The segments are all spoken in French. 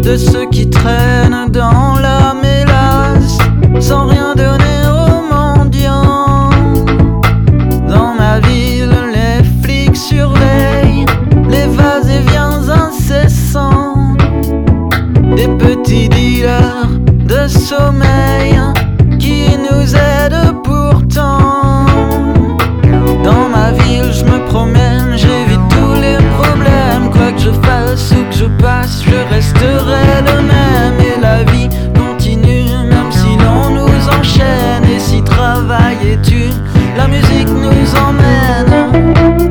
de ceux qui traînent dans la mélasse sans rien donner aux mendiants. Dans ma ville, les flics surveillent les va-et-viens incessants des petits dealers de sommeil qui nous aident pourtant. Dans ma ville, je me promène, j'évite tous les problèmes. Quoi que je fasse ou que je passe, je resterai le même. Et la vie continue, même si l'on nous enchaîne. Et si travail est tue, la musique nous emmène.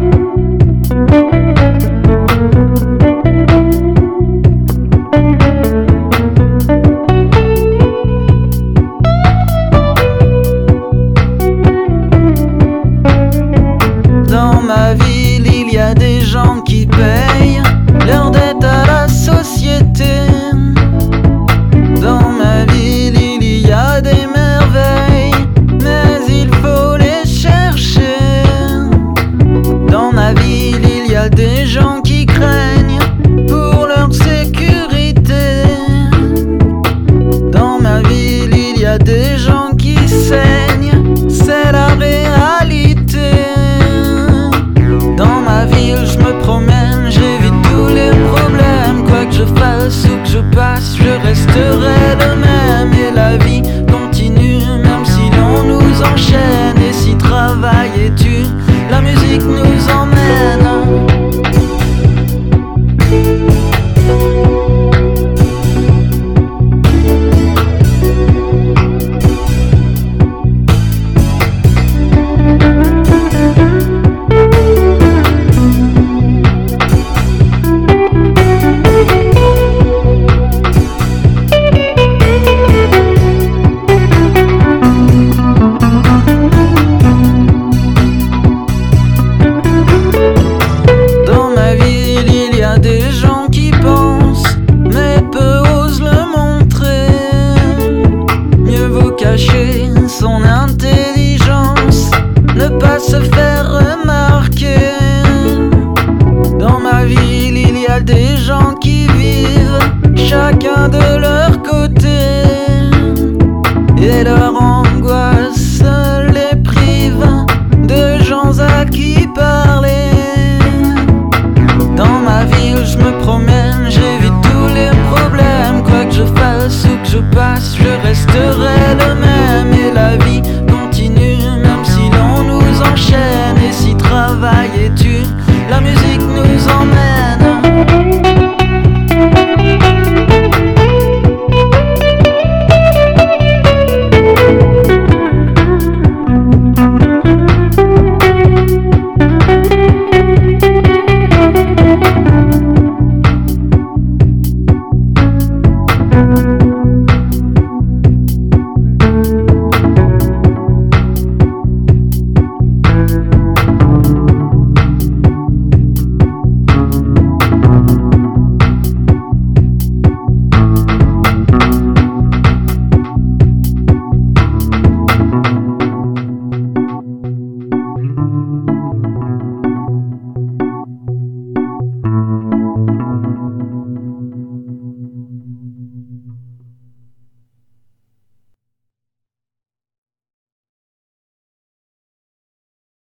Dans ma ville, il y a des gens qui payent leur dette à la société. Dans ma ville, il y a des merveilles, mais il faut les chercher. Dans ma ville, il y a des gens qui craignent pour leur sécurité. Dans ma ville, il y a des gens qui saignent, c'est la réalité. Dans ma ville, je me promène, j'évite tous les problèmes. Quoi que je fasse ou que je passe, je resterai le même. Et la vie continue, même si l'on nous enchaîne. Et si travail est tue, la musique nous emmène.